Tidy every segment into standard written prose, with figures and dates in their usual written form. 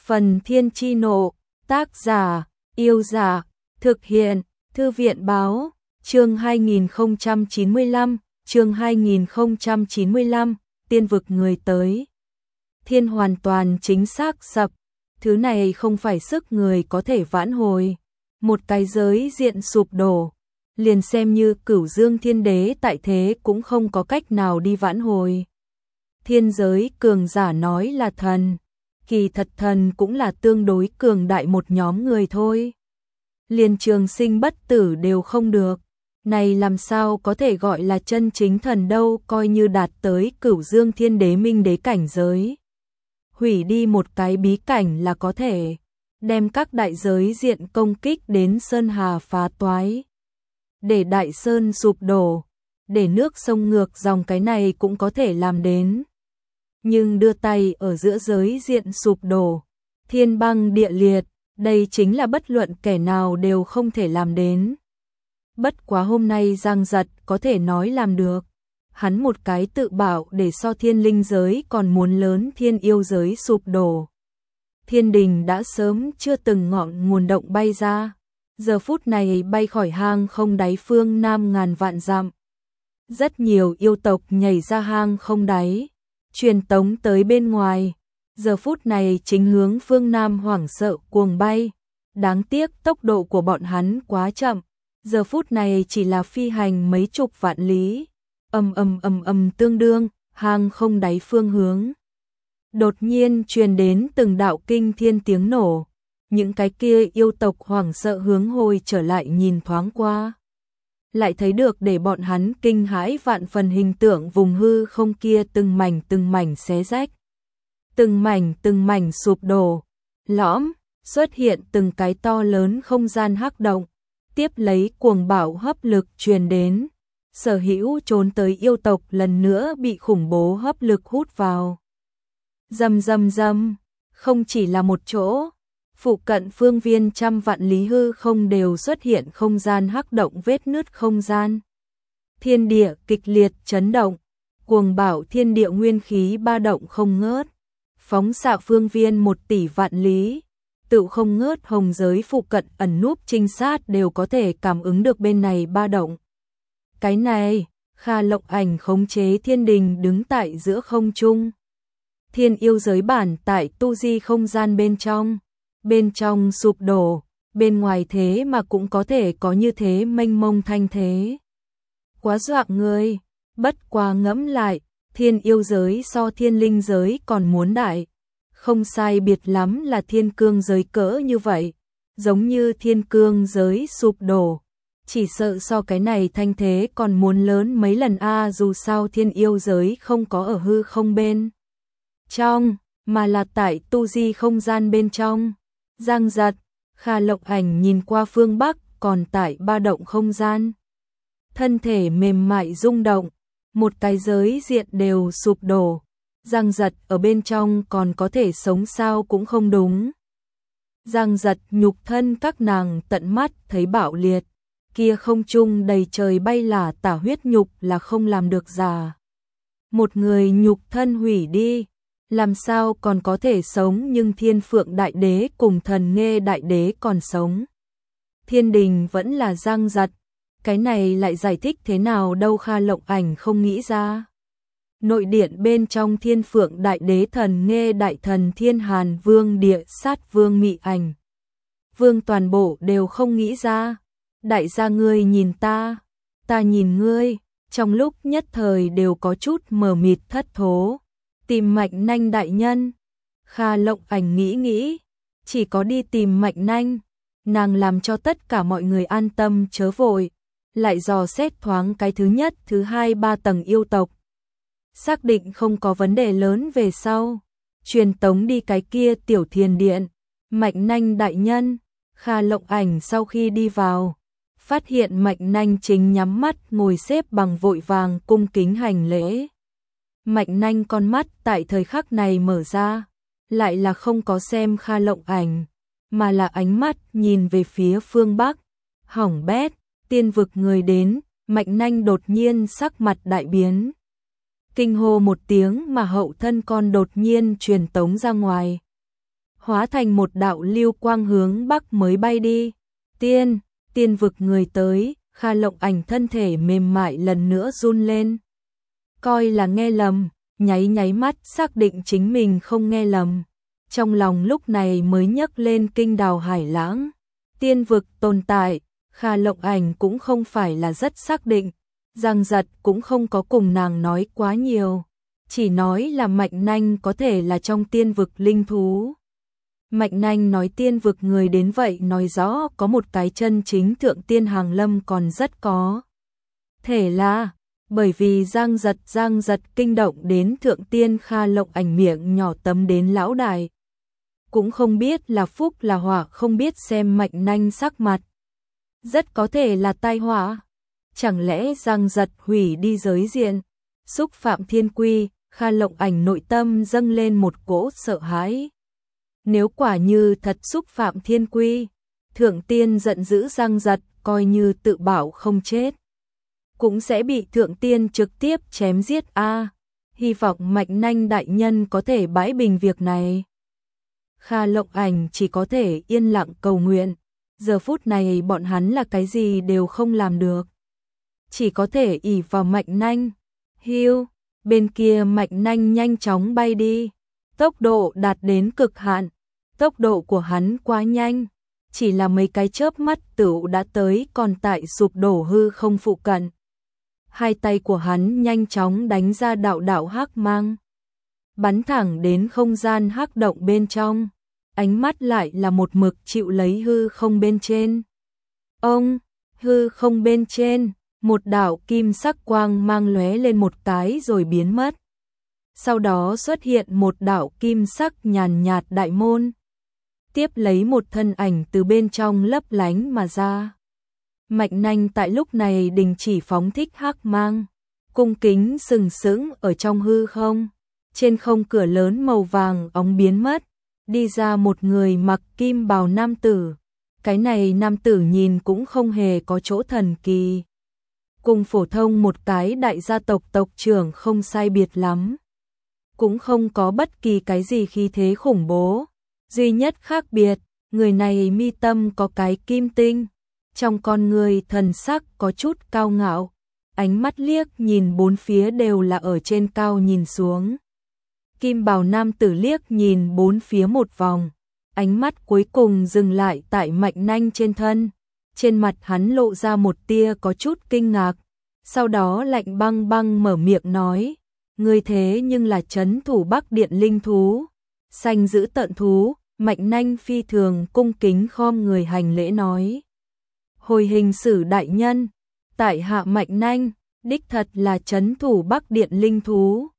Phần Thiên Chi Nộ, tác giả, Yêu Giả, thực hiện, Thư viện Báo, chương 2095, tiên vực người tới. Thiên hoàn toàn chính xác sập, thứ này không phải sức người có thể vãn hồi. Một cái giới diện sụp đổ, liền xem như Cửu Dương Thiên Đế tại thế cũng không có cách nào đi vãn hồi. Thiên giới cường giả nói là thần, kỳ thật thần cũng là tương đối cường đại một nhóm người thôi. Liền trường sinh bất tử đều không được, này làm sao có thể gọi là chân chính thần đâu, coi như đạt tới Cửu Dương Thiên Đế Minh Đế cảnh giới. Hủy đi một cái bí cảnh là có thể đem các đại giới diện công kích đến sơn hà phá toái. Để đại sơn sụp đổ, để nước sông ngược dòng, cái này cũng có thể làm đến. Nhưng đưa tay ở giữa giới diện sụp đổ, thiên băng địa liệt, đây chính là bất luận kẻ nào đều không thể làm đến. Bất quá hôm nay Giang Giật có thể nói làm được. Hắn một cái tự bảo để so thiên linh giới còn muốn lớn thiên yêu giới sụp đổ. Thiên đình đã sớm chưa từng ngọn nguồn động bay ra, giờ phút này bay khỏi hang không đáy phương Nam ngàn vạn dặm. Rất nhiều yêu tộc nhảy ra hang không đáy, truyền tống tới bên ngoài, giờ phút này chính hướng phương Nam hoảng sợ cuồng bay. Đáng tiếc tốc độ của bọn hắn quá chậm, giờ phút này chỉ là phi hành mấy chục vạn lý. Tương đương, hang không đáy phương hướng. Đột nhiên truyền đến từng đạo kinh thiên tiếng nổ, những cái kia yêu tộc hoảng sợ hướng hồi trở lại nhìn thoáng qua. Lại thấy được để bọn hắn kinh hãi vạn phần hình tượng vùng hư không kia từng mảnh xé rách. Từng mảnh sụp đổ, lõm, xuất hiện từng cái to lớn không gian hắc động, tiếp lấy cuồng bạo hấp lực truyền đến. Sở hữu trốn tới yêu tộc lần nữa bị khủng bố hấp lực hút vào. Rầm, không chỉ là một chỗ, phụ cận phương viên trăm vạn lý hư không đều xuất hiện không gian hắc động vết nứt không gian. Thiên địa kịch liệt chấn động, cuồng bạo thiên địa nguyên khí ba động không ngớt, phóng xạ phương viên 1 tỷ vạn lý, tự không ngớt hồng giới phụ cận ẩn núp trinh sát đều có thể cảm ứng được bên này ba động. Cái này, Kha Lộng Ảnh khống chế thiên đình đứng tại giữa không trung. Thiên yêu giới bản tại tu di không gian bên trong sụp đổ, bên ngoài thế mà cũng có thể có như thế mênh mông thanh thế. Quá dọa người, bất quá ngẫm lại, thiên yêu giới so thiên linh giới còn muốn đại. Không sai biệt lắm là thiên cương giới cỡ như vậy, giống như thiên cương giới sụp đổ. Chỉ sợ so cái này thanh thế còn muốn lớn mấy lần a, dù sao thiên yêu giới không có ở hư không bên trong, mà là tại tu di không gian bên trong. Giang Giật, Kha Lộng Ảnh nhìn qua phương Bắc còn tại ba động không gian. Thân thể mềm mại rung động, một cái giới diện đều sụp đổ. Giang Giật ở bên trong còn có thể sống sao cũng không đúng. Giang Giật nhục thân các nàng tận mắt thấy bạo liệt. Kia không trung đầy trời bay là tả huyết nhục là không làm được giả. Một người nhục thân hủy đi, làm sao còn có thể sống, nhưng Thiên Phượng Đại Đế cùng Thần Nghê Đại Đế còn sống. Thiên đình vẫn là Giang Giật, cái này lại giải thích thế nào đâu, Kha Lộng Ảnh không nghĩ ra. Nội điện bên trong Thiên Phượng Đại Đế, Thần Nghê Đại Thần, Thiên Hàn Vương, Địa Sát Vương, Mị Ảnh Vương toàn bộ đều không nghĩ ra. Đại gia ngươi nhìn ta nhìn ngươi, trong lúc nhất thời đều có chút mờ mịt thất thố. Tìm Mạch Nanh đại nhân. Kha Lộng Ảnh nghĩ, chỉ có đi tìm Mạch Nanh, nàng làm cho tất cả mọi người an tâm chớ vội, lại dò xét thoáng cái thứ nhất, thứ hai, 3 tầng yêu tộc. Xác định không có vấn đề lớn về sau, truyền tống đi cái kia tiểu thiền điện. Mạch Nanh đại nhân. Kha Lộng Ảnh sau khi đi vào, phát hiện Mạch Nanh chính nhắm mắt ngồi xếp bằng, vội vàng cung kính hành lễ. Mạch Nanh con mắt tại thời khắc này mở ra, lại là không có xem Kha Lộng Ảnh, mà là ánh mắt nhìn về phía phương Bắc. Hỏng bét, tiên vực người đến. Mạch Nanh đột nhiên sắc mặt đại biến, kinh hô một tiếng mà hậu thân con đột nhiên truyền tống ra ngoài. hóa thành một đạo lưu quang hướng bắc mới bay đi. Tiên vực người tới, Kha Lộng Ảnh thân thể mềm mại lần nữa run lên. Coi là nghe lầm, nháy mắt xác định chính mình không nghe lầm. Trong lòng lúc này mới nhấc lên kinh đào hải lãng. Tiên vực tồn tại, Kha Lộng Ảnh cũng không phải là rất xác định. Giang Giật cũng không có cùng nàng nói quá nhiều. Chỉ nói là Mạnh Nanh có thể là trong tiên vực linh thú. Mạnh Nanh nói tiên vực người đến vậy nói rõ có một cái chân chính thượng tiên hàng lâm còn rất có. Thể là, bởi vì Giang Giật kinh động đến thượng tiên, Kha Lộng Ảnh miệng nhỏ tấm đến lão đại. Cũng không biết là phúc là họa, không biết xem Mạnh Nanh sắc mặt. Rất có thể là tai họa. Chẳng lẽ Giang Giật hủy đi giới diện, xúc phạm thiên quy, Kha Lộng Ảnh nội tâm dâng lên một cỗ sợ hãi. Nếu quả như thật xúc phạm thiên quy, thượng tiên giận dữ Giang Giật coi như tự bảo không chết, cũng sẽ bị thượng tiên trực tiếp chém giết a. Hy vọng Mạnh Nanh đại nhân có thể bãi bình việc này. Kha Lộng Ảnh chỉ có thể yên lặng cầu nguyện. Giờ phút này bọn hắn là cái gì đều không làm được, chỉ có thể ỷ vào Mạnh Nanh. Hiu, bên kia Mạnh Nanh nhanh chóng bay đi, tốc độ đạt đến cực hạn. Tốc độ của hắn quá nhanh, chỉ là mấy cái chớp mắt tựu đã tới, còn tại sụp đổ hư không phụ cận. Hai tay của hắn nhanh chóng đánh ra đạo hắc mang, bắn thẳng đến không gian hắc động bên trong. Ánh mắt lại là một mực chịu lấy hư không bên trên. Hư không bên trên, một đạo kim sắc quang mang lóe lên một cái rồi biến mất. Sau đó xuất hiện một đạo kim sắc nhàn nhạt đại môn. Tiếp lấy một thân ảnh từ bên trong lấp lánh mà ra. Mạnh Nanh tại lúc này đình chỉ phóng thích hắc mang, cung kính sừng sững ở trong hư không. Trên không cửa lớn màu vàng óng biến mất, đi ra một người mặc kim bào nam tử. Cái này nam tử nhìn cũng không hề có chỗ thần kỳ, cùng phổ thông một cái đại gia tộc tộc trưởng không sai biệt lắm, cũng không có bất kỳ cái gì khí thế khủng bố. Duy nhất khác biệt, người này mi tâm có cái kim tinh, trong con người thần sắc có chút cao ngạo, ánh mắt liếc nhìn bốn phía đều là ở trên cao nhìn xuống. Kim bào nam tử liếc nhìn bốn phía một vòng, ánh mắt cuối cùng dừng lại tại Mạnh Nanh trên thân. Trên mặt hắn lộ ra một tia có chút kinh ngạc, sau đó lạnh băng băng mở miệng nói: "Ngươi thế nhưng là trấn thủ Bắc Điện linh thú, sanh giữ tận thú." Mạnh Nanh phi thường cung kính khom người hành lễ nói: "Hồi hình sử đại nhân, tại hạ Mạnh Nanh, đích thật là trấn thủ Bắc Điện linh thú.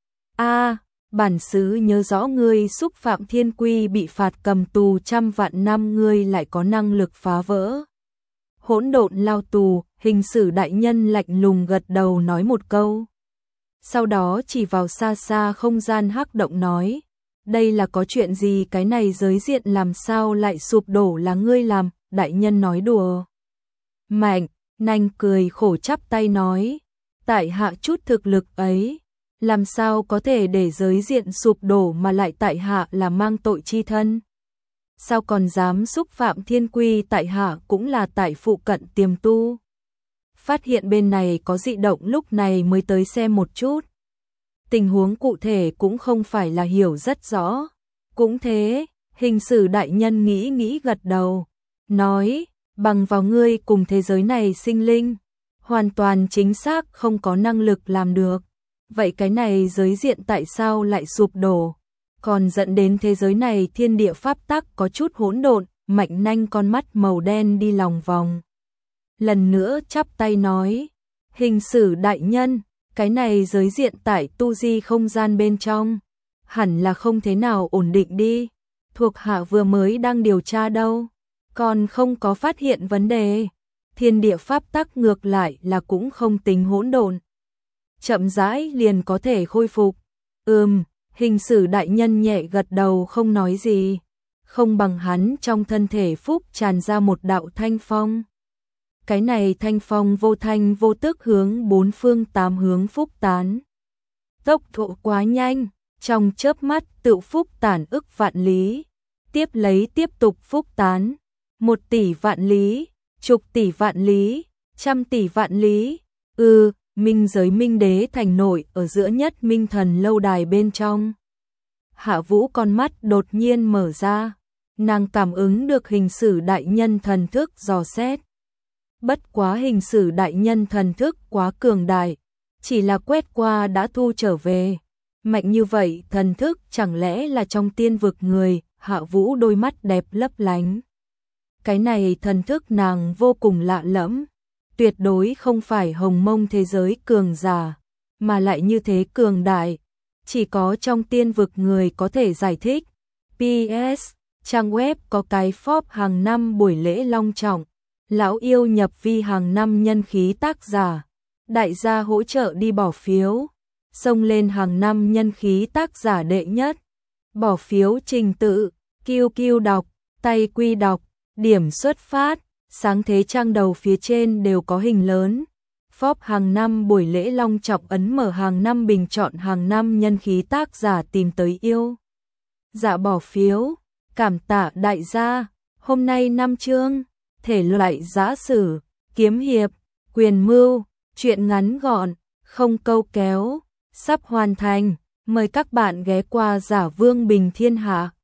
Bản xứ nhớ rõ ngươi xúc phạm thiên quy bị phạt cầm tù 100 vạn năm, ngươi lại có năng lực phá vỡ hỗn độn lao tù." Hình sử đại nhân lạnh lùng gật đầu nói một câu, sau đó chỉ vào xa xa không gian hắc động nói: "Đây là có chuyện gì? Cái này giới diện làm sao lại sụp đổ, là ngươi làm?" Đại nhân nói đùa. Mạnh Nanh cười khổ chắp tay nói: "Tại hạ chút thực lực ấy, làm sao có thể để giới diện sụp đổ, mà lại tại hạ là mang tội chi thân. Sao còn dám xúc phạm thiên quy, tại hạ cũng là tại phụ cận tiềm tu. Phát hiện bên này có dị động lúc này mới tới xem một chút. Tình huống cụ thể cũng không phải là hiểu rất rõ." "Cũng thế." Hình sử đại nhân nghĩ gật đầu, nói: "Bằng vào ngươi cùng thế giới này sinh linh, hoàn toàn chính xác không có năng lực làm được. Vậy cái này giới diện tại sao lại sụp đổ, còn dẫn đến thế giới này thiên địa pháp tắc có chút hỗn độn?" Mạnh Nanh con mắt màu đen đi lòng vòng, lần nữa chắp tay nói: "Hình sử đại nhân, cái này giới diện tại tu di không gian bên trong, hẳn là không thế nào ổn định đi. Thuộc hạ vừa mới đang điều tra đâu, còn không có phát hiện vấn đề. Thiên địa pháp tắc ngược lại là cũng không tính hỗn độn, chậm rãi liền có thể khôi phục." Hình sử đại nhân nhẹ gật đầu không nói gì. Không bằng hắn trong thân thể phúc tràn ra một đạo thanh phong. Cái này thanh phong vô thanh vô tức hướng bốn phương tám hướng phúc tán. Tốc độ quá nhanh, trong chớp mắt tự phúc tản ức vạn lý. tiếp lấy tiếp tục phúc tán. 1 tỷ vạn lý, chục tỷ vạn lý, trăm tỷ vạn lý. Minh giới Minh Đế thành nội ở giữa Nhất Minh Thần lâu đài bên trong. Hạ Vũ con mắt đột nhiên mở ra, nàng cảm ứng được hình sử đại nhân thần thức dò xét. Bất quá hình sử đại nhân thần thức quá cường đại, chỉ là quét qua đã thu trở về. Mạnh như vậy thần thức chẳng lẽ là trong tiên vực người? Hạ Vũ đôi mắt đẹp lấp lánh. Cái này thần thức nàng vô cùng lạ lẫm, tuyệt đối không phải hồng mông thế giới cường giả, mà lại như thế cường đại, chỉ có trong tiên vực người có thể giải thích. PS, trang web có cái phóp hàng năm buổi lễ long trọng, lão yêu nhập vi hàng năm nhân khí tác giả, đại gia hỗ trợ đi bỏ phiếu, xông lên hàng năm nhân khí tác giả đệ nhất. Bỏ phiếu trình tự, QQ đọc, tay quy đọc, điểm xuất phát, sáng thế trang đầu phía trên đều có hình lớn. Phóp hàng năm buổi lễ long trọng ấn mở hàng năm bình chọn hàng năm nhân khí tác giả tìm tới yêu. Dạ bỏ phiếu, cảm tạ đại gia, hôm nay 5 chương, thể loại giã sử, kiếm hiệp, quyền mưu, truyện ngắn gọn, không câu kéo, sắp hoàn thành, mời các bạn ghé qua Giả Vương Bình Thiên Hạ.